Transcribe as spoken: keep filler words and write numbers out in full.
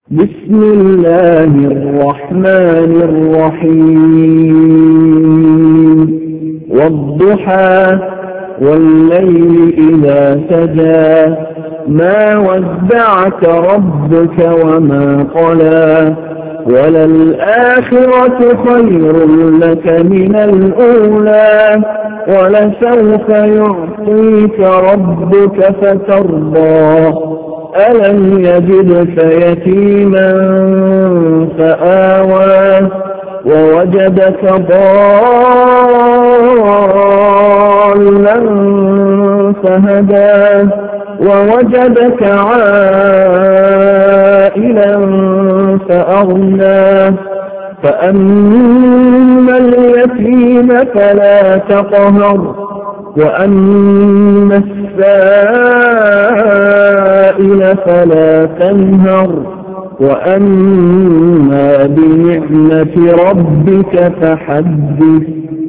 بسم الله الرحمن الرحيم والضحى والليل إذا سجى ما ودعك ربك وما قلى وللآخرة خير لك من الأولى ولسوف يعطيك ربك فترضى ألم يجدك يتيما فآوى ووجدك ضالا فهدى ووجدك عائلا فأغنى فأما اليتيم فلا تقهر وأما السائل فلا تنهر وأما بنعمة ربك فحدث.